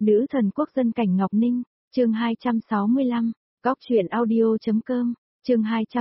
Nữ thần quốc dân Cảnh Ngọc Ninh, chương 265, góc truyện audio.com, chương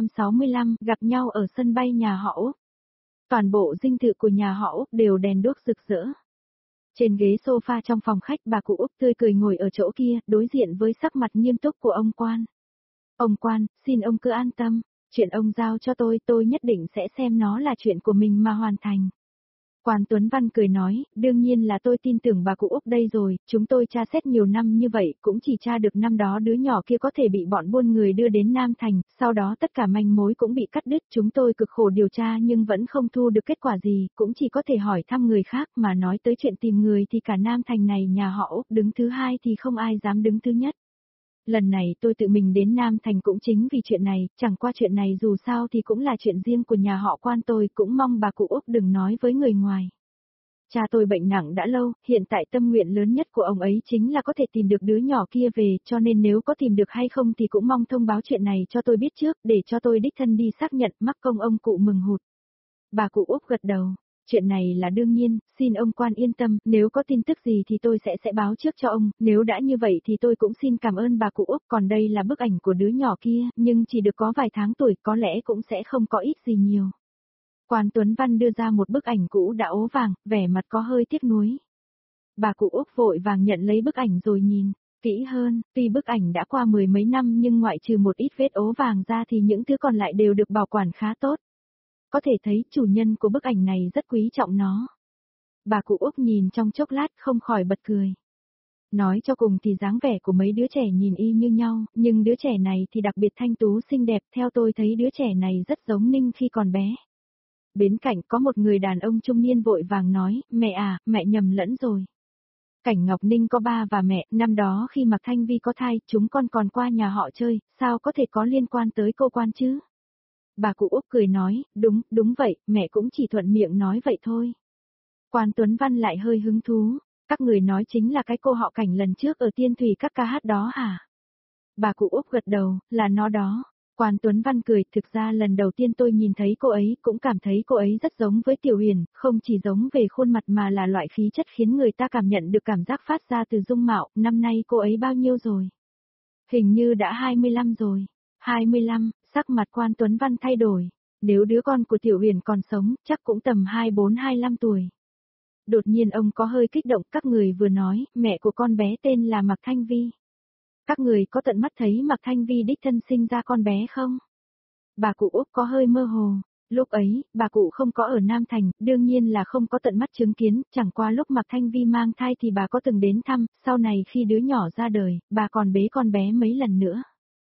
265, gặp nhau ở sân bay nhà họ Úc. Toàn bộ dinh thự của nhà họ Úc đều đèn đuốc rực rỡ. Trên ghế sofa trong phòng khách bà cụ Úc tươi cười ngồi ở chỗ kia, đối diện với sắc mặt nghiêm túc của ông quan. Ông quan, xin ông cứ an tâm, chuyện ông giao cho tôi nhất định sẽ xem nó là chuyện của mình mà hoàn thành. Quan Tuấn Văn cười nói, đương nhiên là tôi tin tưởng bà cụ Úc đây rồi, chúng tôi tra xét nhiều năm như vậy, cũng chỉ tra được năm đó đứa nhỏ kia có thể bị bọn buôn người đưa đến Nam Thành, sau đó tất cả manh mối cũng bị cắt đứt, chúng tôi cực khổ điều tra nhưng vẫn không thu được kết quả gì, cũng chỉ có thể hỏi thăm người khác mà nói tới chuyện tìm người thì cả Nam Thành này nhà họ Úc đứng thứ hai thì không ai dám đứng thứ nhất. Lần này tôi tự mình đến Nam Thành cũng chính vì chuyện này, chẳng qua chuyện này dù sao thì cũng là chuyện riêng của nhà họ Quan, tôi cũng mong bà cụ Úc đừng nói với người ngoài. Cha tôi bệnh nặng đã lâu, hiện tại tâm nguyện lớn nhất của ông ấy chính là có thể tìm được đứa nhỏ kia về, cho nên nếu có tìm được hay không thì cũng mong thông báo chuyện này cho tôi biết trước, để cho tôi đích thân đi xác nhận, mắc công ông cụ mừng hụt. Bà cụ Úc gật đầu. Chuyện này là đương nhiên, xin ông quan yên tâm, nếu có tin tức gì thì tôi sẽ báo trước cho ông, nếu đã như vậy thì tôi cũng xin cảm ơn bà cụ Úc, còn đây là bức ảnh của đứa nhỏ kia, nhưng chỉ được có vài tháng tuổi, có lẽ cũng sẽ không có ít gì nhiều. Quan Tuấn Văn đưa ra một bức ảnh cũ đã ố vàng, vẻ mặt có hơi tiếc nuối. Bà cụ Úc vội vàng nhận lấy bức ảnh rồi nhìn kỹ hơn, tuy bức ảnh đã qua 10 mấy năm nhưng ngoại trừ một ít vết ố vàng ra thì những thứ còn lại đều được bảo quản khá tốt. Có thể thấy chủ nhân của bức ảnh này rất quý trọng nó. Bà cụ Úc nhìn trong chốc lát không khỏi bật cười. Nói cho cùng thì dáng vẻ của mấy đứa trẻ nhìn y như nhau, nhưng đứa trẻ này thì đặc biệt thanh tú xinh đẹp, theo tôi thấy đứa trẻ này rất giống Ninh khi còn bé. Bên cạnh có một người đàn ông trung niên vội vàng nói, mẹ à, mẹ nhầm lẫn rồi. Cảnh Ngọc Ninh có ba và mẹ, năm đó khi Mạc Thanh Vi có thai, chúng con còn qua nhà họ chơi, sao có thể có liên quan tới cô Quan chứ? Bà cụ Úc cười nói, đúng vậy, mẹ cũng chỉ thuận miệng nói vậy thôi. Quan Tuấn Văn lại hơi hứng thú, các người nói chính là cái cô họ Cảnh lần trước ở Tiên Thủy các ca hát đó hả? Bà cụ Úc gật đầu, là nó đó. Quan Tuấn Văn cười, thực ra lần đầu tiên tôi nhìn thấy cô ấy cũng cảm thấy cô ấy rất giống với Tiểu Huyền, không chỉ giống về khuôn mặt mà là loại khí chất khiến người ta cảm nhận được cảm giác phát ra từ dung mạo, năm nay cô ấy bao nhiêu rồi? Hình như đã 25 rồi. 25, sắc mặt Quan Tuấn Văn thay đổi, nếu đứa con của Tiểu Huyền còn sống, chắc cũng tầm 24-25 tuổi. Đột nhiên ông có hơi kích động, các người vừa nói, mẹ của con bé tên là Mạc Thanh Vi. Các người có tận mắt thấy Mạc Thanh Vi đích thân sinh ra con bé không? Bà cụ Úc có hơi mơ hồ, lúc ấy, bà cụ không có ở Nam Thành, đương nhiên là không có tận mắt chứng kiến, chẳng qua lúc Mạc Thanh Vi mang thai thì bà có từng đến thăm, sau này khi đứa nhỏ ra đời, bà còn bế con bé mấy lần nữa.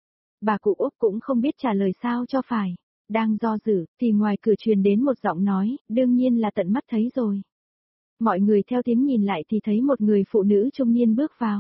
Bà cụ Úc cũng không biết trả lời sao cho phải. Đang do dự, thì ngoài cửa truyền đến một giọng nói, đương nhiên là tận mắt thấy rồi. Mọi người theo tiếng nhìn lại thì thấy một người phụ nữ trung niên bước vào.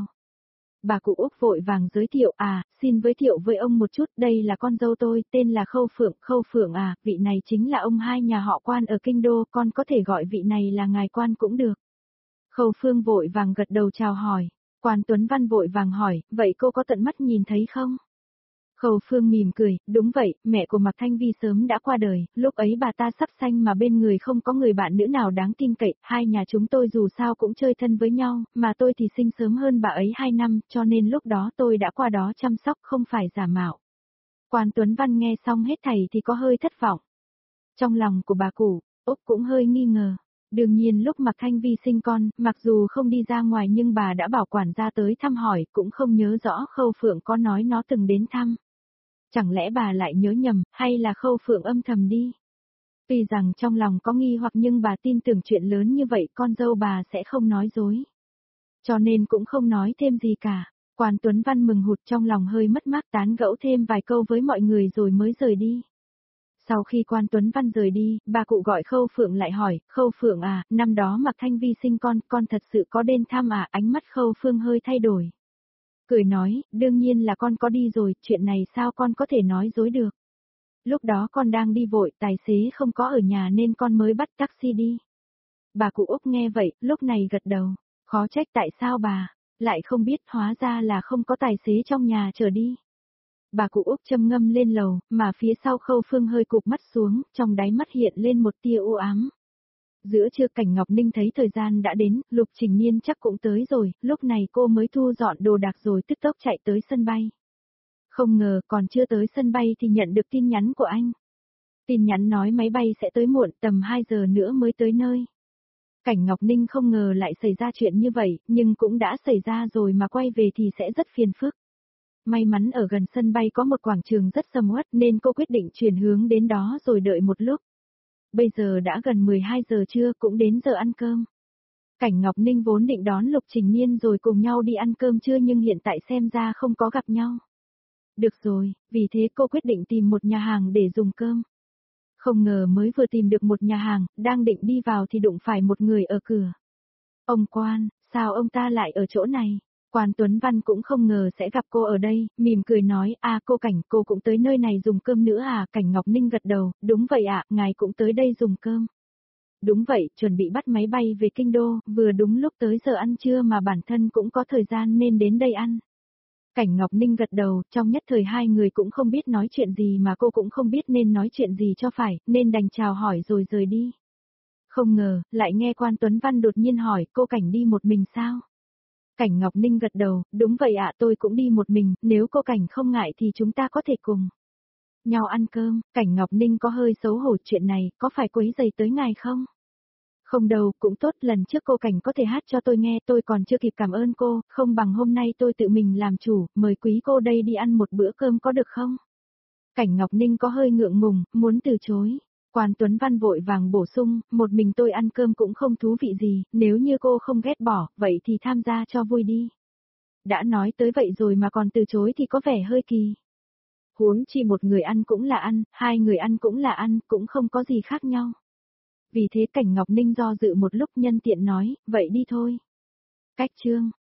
Bà cụ Úc vội vàng giới thiệu, xin giới thiệu với ông một chút, đây là con dâu tôi, tên là Khâu Phượng vị này chính là ông hai nhà họ Quan ở Kinh Đô, con có thể gọi vị này là ngài Quan cũng được. Khâu Phương vội vàng gật đầu chào hỏi. Quan Tuấn Văn vội vàng hỏi, vậy cô có tận mắt nhìn thấy không? Khâu Phương mỉm cười, đúng vậy, mẹ của Mạc Thanh Vi sớm đã qua đời, lúc ấy bà ta sắp sanh mà bên người không có người bạn nữ nào đáng tin cậy, hai nhà chúng tôi dù sao cũng chơi thân với nhau, mà tôi thì sinh sớm hơn bà ấy 2 năm, cho nên lúc đó tôi đã qua đó chăm sóc không phải giả mạo. Quan Tuấn Văn nghe xong hết thảy thì có hơi thất vọng. Trong lòng của bà cụ, Úc cũng hơi nghi ngờ. Đương nhiên lúc Mạc Thanh Vi sinh con, mặc dù không đi ra ngoài nhưng bà đã bảo quản gia tới thăm hỏi, cũng không nhớ rõ Khâu Phượng có nói nó từng đến thăm. Chẳng lẽ bà lại nhớ nhầm, hay là Khâu Phượng âm thầm đi? Tuy rằng trong lòng có nghi hoặc nhưng bà tin tưởng chuyện lớn như vậy con dâu bà sẽ không nói dối. Cho nên cũng không nói thêm gì cả. Quan Tuấn Văn mừng hụt trong lòng hơi mất mát tán gẫu thêm vài câu với mọi người rồi mới rời đi. Sau khi Quan Tuấn Văn rời đi, bà cụ gọi Khâu Phượng lại hỏi, Khâu Phượng năm đó Mạc Thanh Vi sinh con thật sự có đến thăm ánh mắt Khâu Phương hơi thay đổi. Cười nói, đương nhiên là con có đi rồi, chuyện này sao con có thể nói dối được. Lúc đó con đang đi vội, tài xế không có ở nhà nên con mới bắt taxi đi. Bà cụ Úc nghe vậy, lúc này gật đầu, khó trách tại sao bà lại không biết, hóa ra là không có tài xế trong nhà chở đi. Bà cụ Úc châm ngâm lên lầu, mà phía sau Khâu Phương hơi cụp mắt xuống, trong đáy mắt hiện lên một tia u ám. Giữa trưa Cảnh Ngọc Ninh thấy thời gian đã đến, Lục Trình Nhiên chắc cũng tới rồi, lúc này cô mới thu dọn đồ đạc rồi tức tốc chạy tới sân bay. Không ngờ còn chưa tới sân bay thì nhận được tin nhắn của anh. Tin nhắn nói máy bay sẽ tới muộn, tầm 2 giờ nữa mới tới nơi. Cảnh Ngọc Ninh không ngờ lại xảy ra chuyện như vậy, nhưng cũng đã xảy ra rồi mà quay về thì sẽ rất phiền phức. May mắn ở gần sân bay có một quảng trường rất sầm uất nên cô quyết định chuyển hướng đến đó rồi đợi một lúc. Bây giờ đã gần 12 giờ trưa, cũng đến giờ ăn cơm. Cảnh Ngọc Ninh vốn định đón Lục Trình Nhiên rồi cùng nhau đi ăn cơm trưa nhưng hiện tại xem ra không có gặp nhau. Được rồi, vì thế cô quyết định tìm một nhà hàng để dùng cơm. Không ngờ mới vừa tìm được một nhà hàng, đang định đi vào thì đụng phải một người ở cửa. Ông Quan, sao ông ta lại ở chỗ này? Quan Tuấn Văn cũng không ngờ sẽ gặp cô ở đây, mỉm cười nói, cô Cảnh, cô cũng tới nơi này dùng cơm nữa à? Cảnh Ngọc Ninh gật đầu, đúng vậy ạ, ngài cũng tới đây dùng cơm. Đúng vậy, chuẩn bị bắt máy bay về Kinh Đô, vừa đúng lúc tới giờ ăn trưa mà bản thân cũng có thời gian nên đến đây ăn. Cảnh Ngọc Ninh gật đầu, trong nhất thời hai người cũng không biết nói chuyện gì mà cô cũng không biết nên nói chuyện gì cho phải, nên đành chào hỏi rồi rời đi. Không ngờ, lại nghe Quan Tuấn Văn đột nhiên hỏi, cô Cảnh đi một mình sao? Cảnh Ngọc Ninh gật đầu, đúng vậy ạ, tôi cũng đi một mình, nếu cô Cảnh không ngại thì chúng ta có thể cùng nhau ăn cơm. Cảnh Ngọc Ninh có hơi xấu hổ chuyện này, có phải quấy rầy tới ngài không? Không đâu, cũng tốt, lần trước cô Cảnh có thể hát cho tôi nghe, tôi còn chưa kịp cảm ơn cô, không bằng hôm nay tôi tự mình làm chủ, mời quý cô đây đi ăn một bữa cơm có được không? Cảnh Ngọc Ninh có hơi ngượng ngùng, muốn từ chối. Quan Tuấn Văn vội vàng bổ sung, một mình tôi ăn cơm cũng không thú vị gì, nếu như cô không ghét bỏ, vậy thì tham gia cho vui đi. Đã nói tới vậy rồi mà còn từ chối thì có vẻ hơi kỳ. Huống chi một người ăn cũng là ăn, hai người ăn cũng là ăn, cũng không có gì khác nhau. Vì thế Cảnh Ngọc Ninh do dự một lúc nhân tiện nói, vậy đi thôi. Cách chương